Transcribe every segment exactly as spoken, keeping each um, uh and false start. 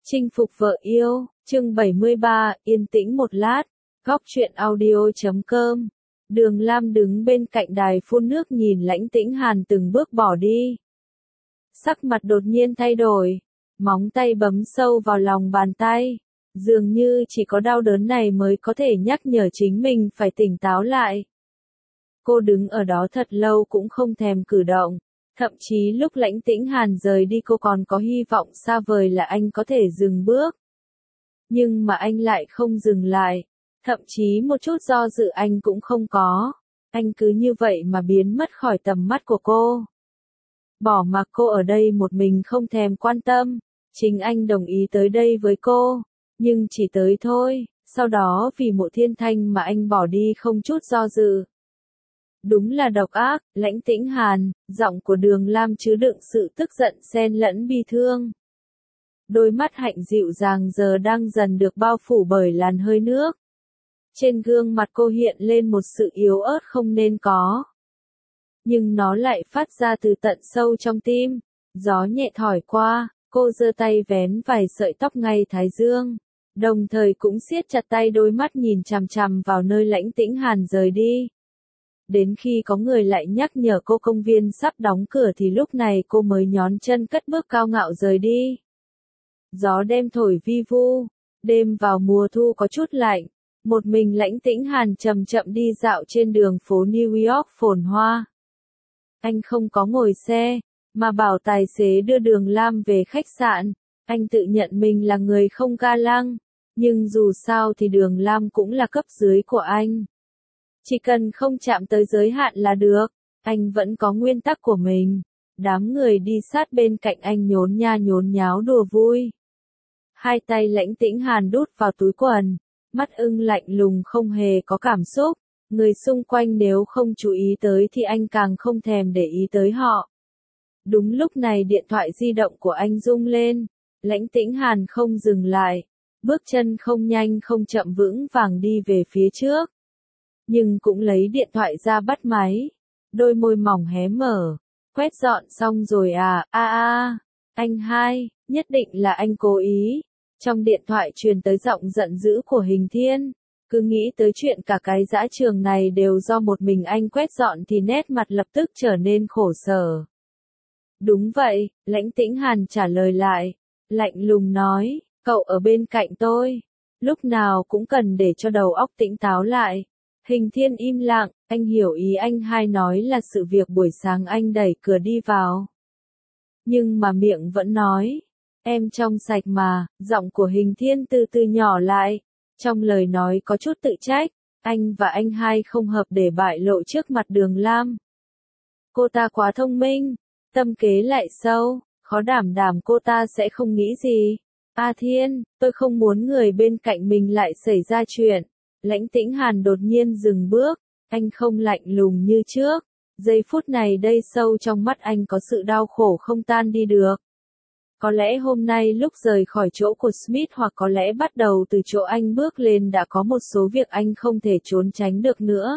Chinh phục vợ yêu, chương bảy mươi ba, yên tĩnh một lát, góc truyện audio chấm com. Đường Lam đứng bên cạnh đài phun nước nhìn Lãnh Tĩnh Hàn từng bước bỏ đi. Sắc mặt đột nhiên thay đổi, móng tay bấm sâu vào lòng bàn tay. Dường như chỉ có đau đớn này mới có thể nhắc nhở chính mình phải tỉnh táo lại. Cô đứng ở đó thật lâu cũng không thèm cử động. Thậm chí lúc Lãnh Tĩnh Hàn rời đi cô còn có hy vọng xa vời là anh có thể dừng bước. Nhưng mà anh lại không dừng lại. Thậm chí một chút do dự anh cũng không có. Anh cứ như vậy mà biến mất khỏi tầm mắt của cô. Bỏ mặc cô ở đây một mình không thèm quan tâm. Chính anh đồng ý tới đây với cô. Nhưng chỉ tới thôi. Sau đó vì Mộ Thiên Thanh mà anh bỏ đi không chút do dự. Đúng là độc ác, Lãnh Tĩnh Hàn, giọng của Đường Lam chứa đựng sự tức giận xen lẫn bi thương. Đôi mắt hạnh dịu dàng giờ đang dần được bao phủ bởi làn hơi nước. Trên gương mặt cô hiện lên một sự yếu ớt không nên có. Nhưng nó lại phát ra từ tận sâu trong tim. Gió nhẹ thổi qua, cô giơ tay vén vài sợi tóc ngay thái dương. Đồng thời cũng siết chặt tay đôi mắt nhìn chằm chằm vào nơi Lãnh Tĩnh Hàn rời đi. Đến khi có người lại nhắc nhở cô công viên sắp đóng cửa thì lúc này cô mới nhón chân cất bước cao ngạo rời đi. Gió đêm thổi vi vu, đêm vào mùa thu có chút lạnh, một mình Lãnh Tĩnh Hàn chậm chậm đi dạo trên đường phố New York phồn hoa. Anh không có ngồi xe, mà bảo tài xế đưa Đường Lam về khách sạn, anh tự nhận mình là người không ga lăng, nhưng dù sao thì Đường Lam cũng là cấp dưới của anh. Chỉ cần không chạm tới giới hạn là được, anh vẫn có nguyên tắc của mình. Đám người đi sát bên cạnh anh nhốn nha nhốn nháo đùa vui. Hai tay Lãnh Tĩnh Hàn đút vào túi quần, mắt ưng lạnh lùng không hề có cảm xúc. Người xung quanh nếu không chú ý tới thì anh càng không thèm để ý tới họ. Đúng lúc này điện thoại di động của anh rung lên, Lãnh Tĩnh Hàn không dừng lại, bước chân không nhanh không chậm vững vàng đi về phía trước. Nhưng cũng lấy điện thoại ra bắt máy. Đôi môi mỏng hé mở. Quét dọn xong rồi à, a a, anh hai, nhất định là anh cố ý. Trong điện thoại truyền tới giọng giận dữ của Hình Thiên. Cứ nghĩ tới chuyện cả cái dã trường này đều do một mình anh quét dọn thì nét mặt lập tức trở nên khổ sở. Đúng vậy, Lãnh Tĩnh Hàn trả lời lại. Lạnh lùng nói, cậu ở bên cạnh tôi. Lúc nào cũng cần để cho đầu óc tỉnh táo lại. Hình Thiên im lặng, anh hiểu ý anh hai nói là sự việc buổi sáng anh đẩy cửa đi vào. Nhưng mà miệng vẫn nói, em trong sạch mà, giọng của Hình Thiên từ từ nhỏ lại. Trong lời nói có chút tự trách, anh và anh hai không hợp để bại lộ trước mặt Đường Lam. Cô ta quá thông minh, tâm kế lại sâu, khó đảm đảm cô ta sẽ không nghĩ gì. A Thiên, tôi không muốn người bên cạnh mình lại xảy ra chuyện. Lãnh Tĩnh Hàn đột nhiên dừng bước, anh không lạnh lùng như trước. Giây phút này đây sâu trong mắt anh có sự đau khổ không tan đi được. Có lẽ hôm nay lúc rời khỏi chỗ của Smith hoặc có lẽ bắt đầu từ chỗ anh bước lên đã có một số việc anh không thể trốn tránh được nữa.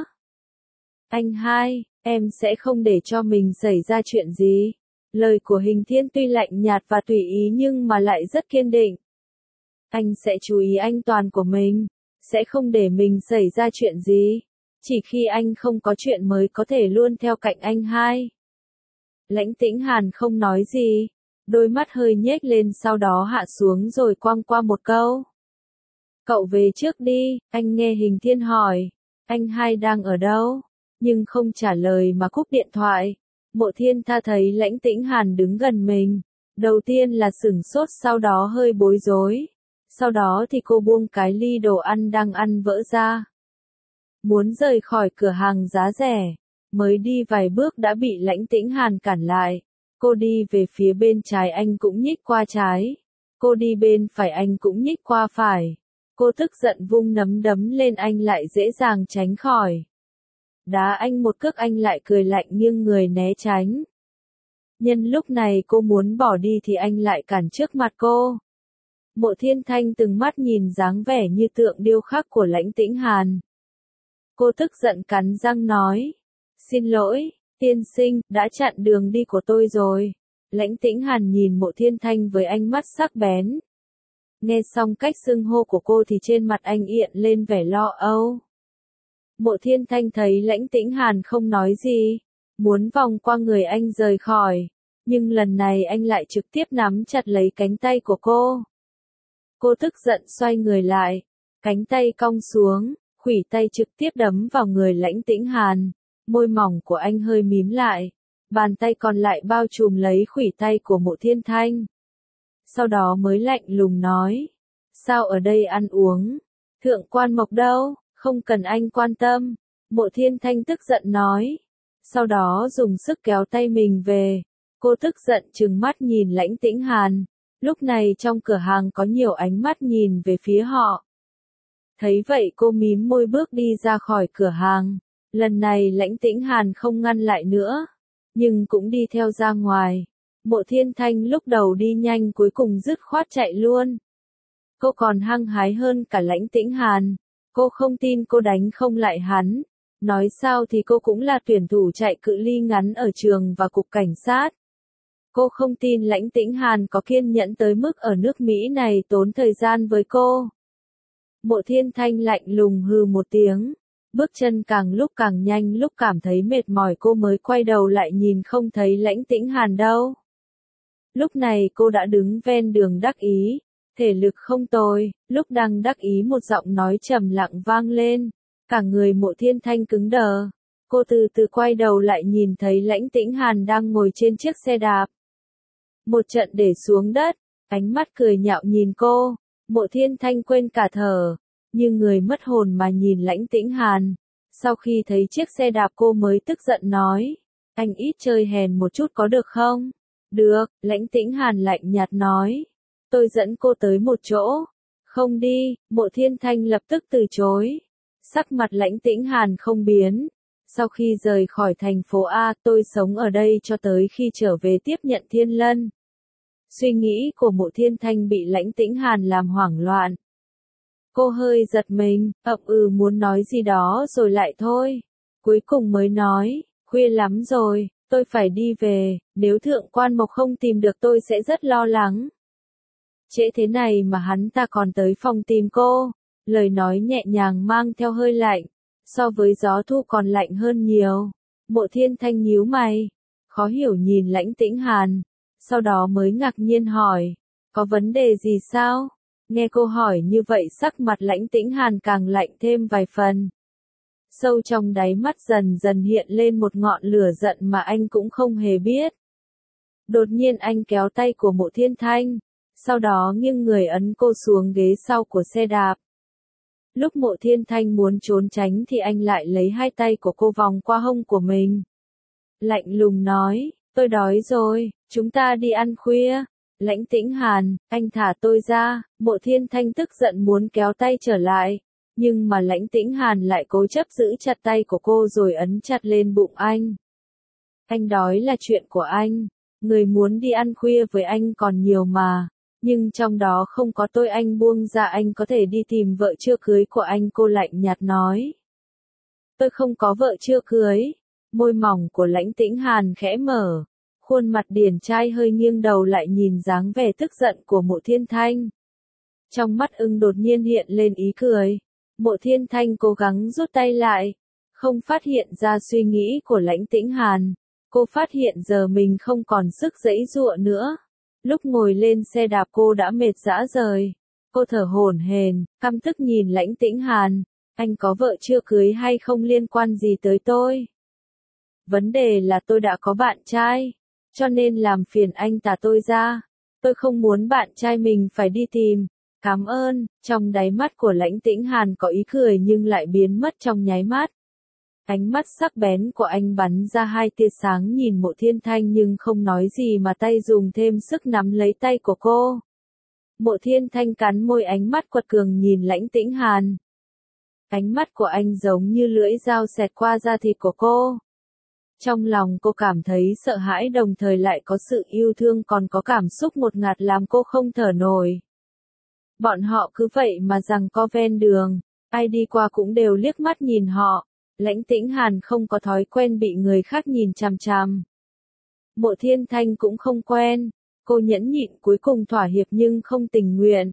Anh hai, em sẽ không để cho mình xảy ra chuyện gì. Lời của Hình Thiên tuy lạnh nhạt và tùy ý nhưng mà lại rất kiên định. Anh sẽ chú ý an toàn của mình. Sẽ không để mình xảy ra chuyện gì. Chỉ khi anh không có chuyện mới có thể luôn theo cạnh anh hai. Lãnh Tĩnh Hàn không nói gì. Đôi mắt hơi nhếch lên sau đó hạ xuống rồi quăng qua một câu. Cậu về trước đi, anh nghe Hình Thiên hỏi. Anh hai đang ở đâu? Nhưng không trả lời mà cúp điện thoại. Mộ Thiên Tha thấy Lãnh Tĩnh Hàn đứng gần mình. Đầu tiên là sửng sốt sau đó hơi bối rối. Sau đó thì cô buông cái ly đồ ăn đang ăn vỡ ra. Muốn rời khỏi cửa hàng giá rẻ. Mới đi vài bước đã bị Lãnh Tĩnh Hàn cản lại. Cô đi về phía bên trái anh cũng nhích qua trái. Cô đi bên phải anh cũng nhích qua phải. Cô tức giận vung nắm đấm lên anh lại dễ dàng tránh khỏi. Đá anh một cước anh lại cười lạnh nghiêng người né tránh. Nhân lúc này cô muốn bỏ đi thì anh lại cản trước mặt cô. Mộ Thiên Thanh từng mắt nhìn dáng vẻ như tượng điêu khắc của Lãnh Tĩnh Hàn. Cô tức giận cắn răng nói. Xin lỗi, tiên sinh, đã chặn đường đi của tôi rồi. Lãnh Tĩnh Hàn nhìn Mộ Thiên Thanh với ánh mắt sắc bén. Nghe xong cách xưng hô của cô thì trên mặt anh hiện lên vẻ lo âu. Mộ Thiên Thanh thấy Lãnh Tĩnh Hàn không nói gì, muốn vòng qua người anh rời khỏi, nhưng lần này anh lại trực tiếp nắm chặt lấy cánh tay của cô. Cô tức giận xoay người lại, cánh tay cong xuống, khuỷu tay trực tiếp đấm vào người Lãnh Tĩnh Hàn, môi mỏng của anh hơi mím lại, bàn tay còn lại bao trùm lấy khuỷu tay của Mộ Thiên Thanh. Sau đó mới lạnh lùng nói, sao ở đây ăn uống, Thượng Quan Mộc đâu, không cần anh quan tâm, Mộ Thiên Thanh tức giận nói, sau đó dùng sức kéo tay mình về, cô tức giận trừng mắt nhìn Lãnh Tĩnh Hàn, lúc này trong cửa hàng có nhiều ánh mắt nhìn về phía họ. Thấy vậy cô mím môi bước đi ra khỏi cửa hàng, lần này Lãnh Tĩnh Hàn không ngăn lại nữa, nhưng cũng đi theo ra ngoài. Mộ Thiên Thanh lúc đầu đi nhanh cuối cùng dứt khoát chạy luôn. Cô còn hăng hái hơn cả Lãnh Tĩnh Hàn, cô không tin cô đánh không lại hắn, nói sao thì cô cũng là tuyển thủ chạy cự ly ngắn ở trường và cục cảnh sát. Cô không tin Lãnh Tĩnh Hàn có kiên nhẫn tới mức ở nước Mỹ này tốn thời gian với cô. Mộ Thiên Thanh lạnh lùng hừ một tiếng, bước chân càng lúc càng nhanh, lúc cảm thấy mệt mỏi cô mới quay đầu lại nhìn không thấy Lãnh Tĩnh Hàn đâu. Lúc này cô đã đứng ven đường đắc ý, thể lực không tồi, lúc đang đắc ý một giọng nói trầm lặng vang lên, cả người Mộ Thiên Thanh cứng đờ. Cô từ từ quay đầu lại nhìn thấy Lãnh Tĩnh Hàn đang ngồi trên chiếc xe đạp. Một trận để xuống đất, ánh mắt cười nhạo nhìn cô, Mộ Thiên Thanh quên cả thở, như người mất hồn mà nhìn Lãnh Tĩnh Hàn. Sau khi thấy chiếc xe đạp cô mới tức giận nói, anh ít chơi hèn một chút có được không? Được, Lãnh Tĩnh Hàn lạnh nhạt nói, tôi dẫn cô tới một chỗ. Không đi, Mộ Thiên Thanh lập tức từ chối. Sắc mặt Lãnh Tĩnh Hàn không biến. Sau khi rời khỏi thành phố A, tôi sống ở đây cho tới khi trở về tiếp nhận Thiên Lân. Suy nghĩ của Mộ Thiên Thanh bị Lãnh Tĩnh Hàn làm hoảng loạn. Cô hơi giật mình, ậm ừ muốn nói gì đó rồi lại thôi. Cuối cùng mới nói, khuya lắm rồi, tôi phải đi về, nếu Thượng Quan Mộc không tìm được tôi sẽ rất lo lắng. Trễ thế này mà hắn ta còn tới phòng tìm cô, lời nói nhẹ nhàng mang theo hơi lạnh, so với gió thu còn lạnh hơn nhiều. Mộ Thiên Thanh nhíu mày, khó hiểu nhìn Lãnh Tĩnh Hàn, sau đó mới ngạc nhiên hỏi, có vấn đề gì sao? Nghe cô hỏi như vậy sắc mặt Lãnh Tĩnh Hàn càng lạnh thêm vài phần. Sâu trong đáy mắt dần dần hiện lên một ngọn lửa giận mà anh cũng không hề biết. Đột nhiên anh kéo tay của Mộ Thiên Thanh, sau đó nghiêng người ấn cô xuống ghế sau của xe đạp. Lúc Mộ Thiên Thanh muốn trốn tránh thì anh lại lấy hai tay của cô vòng qua hông của mình. Lạnh lùng nói, tôi đói rồi, chúng ta đi ăn khuya. Lãnh Tĩnh Hàn, anh thả tôi ra. Mộ Thiên Thanh tức giận muốn kéo tay trở lại, nhưng mà Lãnh Tĩnh Hàn lại cố chấp giữ chặt tay của cô rồi ấn chặt lên bụng anh. Anh đói là chuyện của anh, người muốn đi ăn khuya với anh còn nhiều mà, nhưng trong đó không có tôi, anh buông ra, anh có thể đi tìm vợ chưa cưới của anh, cô lạnh nhạt nói. Tôi không có vợ chưa cưới. Môi mỏng của Lãnh Tĩnh Hàn khẽ mở, khuôn mặt điển trai hơi nghiêng đầu lại nhìn dáng vẻ tức giận của Mộ Thiên Thanh. Trong mắt ưng đột nhiên hiện lên ý cười. Mộ Thiên Thanh cố gắng rút tay lại, không phát hiện ra suy nghĩ của Lãnh Tĩnh Hàn. Cô phát hiện giờ mình không còn sức giãy giụa nữa. Lúc ngồi lên xe đạp cô đã mệt rã rời. Cô thở hổn hển, căm tức nhìn Lãnh Tĩnh Hàn. Anh có vợ chưa cưới hay không liên quan gì tới tôi? Vấn đề là tôi đã có bạn trai, cho nên làm phiền anh thả tôi ra. Tôi không muốn bạn trai mình phải đi tìm. Cảm ơn. Trong đáy mắt của Lãnh Tĩnh Hàn có ý cười nhưng lại biến mất trong nháy mắt. Ánh mắt sắc bén của anh bắn ra hai tia sáng nhìn Mộ Thiên Thanh nhưng không nói gì mà tay dùng thêm sức nắm lấy tay của cô. Mộ Thiên Thanh cắn môi, ánh mắt quật cường nhìn Lãnh Tĩnh Hàn. Ánh mắt của anh giống như lưỡi dao xẹt qua da thịt của cô. Trong lòng cô cảm thấy sợ hãi đồng thời lại có sự yêu thương, còn có cảm xúc ngột ngạt làm cô không thở nổi. Bọn họ cứ vậy mà giằng co ven đường, ai đi qua cũng đều liếc mắt nhìn họ. Lãnh Tĩnh Hàn không có thói quen bị người khác nhìn chằm chằm. Mộ Thiên Thanh cũng không quen, cô nhẫn nhịn cuối cùng thỏa hiệp nhưng không tình nguyện.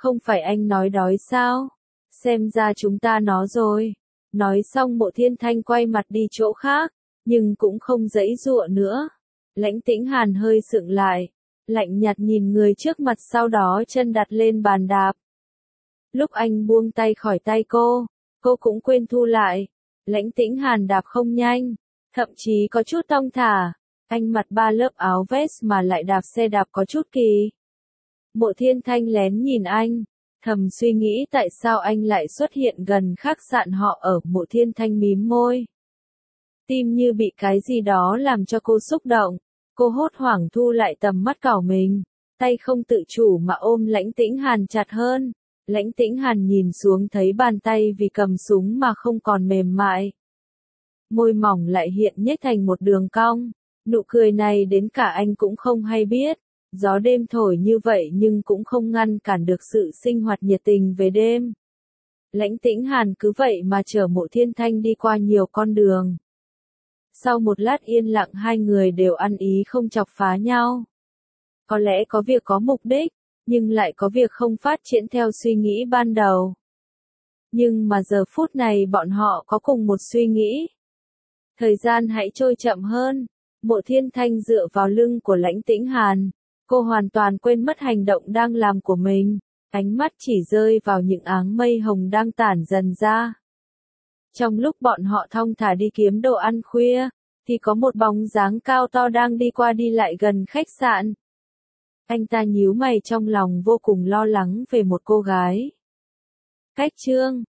Không phải anh nói đói sao? Xem ra chúng ta nó rồi. Nói xong Mộ Thiên Thanh quay mặt đi chỗ khác, nhưng cũng không giãy giụa nữa. Lãnh Tĩnh Hàn hơi sượng lại, lạnh nhạt nhìn người trước mặt, sau đó chân đặt lên bàn đạp. Lúc anh buông tay khỏi tay cô, cô cũng quên thu lại. Lãnh Tĩnh Hàn đạp không nhanh, thậm chí có chút thong thả. Anh mặc ba lớp áo vest mà lại đạp xe đạp có chút kỳ. Mộ Thiên Thanh lén nhìn anh, thầm suy nghĩ tại sao anh lại xuất hiện gần khách sạn họ ở. Mộ Thiên Thanh mím môi. Tim như bị cái gì đó làm cho cô xúc động. Cô hốt hoảng thu lại tầm mắt cảo mình, tay không tự chủ mà ôm Lãnh Tĩnh Hàn chặt hơn. Lãnh Tĩnh Hàn nhìn xuống thấy bàn tay vì cầm súng mà không còn mềm mại. Môi mỏng lại hiện nhếch thành một đường cong. Nụ cười này đến cả anh cũng không hay biết. Gió đêm thổi như vậy nhưng cũng không ngăn cản được sự sinh hoạt nhiệt tình về đêm. Lãnh Tĩnh Hàn cứ vậy mà chở Mộ Thiên Thanh đi qua nhiều con đường. Sau một lát yên lặng hai người đều ăn ý không chọc phá nhau. Có lẽ có việc có mục đích, nhưng lại có việc không phát triển theo suy nghĩ ban đầu. Nhưng mà giờ phút này bọn họ có cùng một suy nghĩ. Thời gian hãy trôi chậm hơn. Mộ Thiên Thanh dựa vào lưng của Lãnh Tĩnh Hàn. Cô hoàn toàn quên mất hành động đang làm của mình. Ánh mắt chỉ rơi vào những áng mây hồng đang tản dần ra. Trong lúc bọn họ thong thả đi kiếm đồ ăn khuya, thì có một bóng dáng cao to đang đi qua đi lại gần khách sạn. Anh ta nhíu mày trong lòng vô cùng lo lắng về một cô gái. Cách chương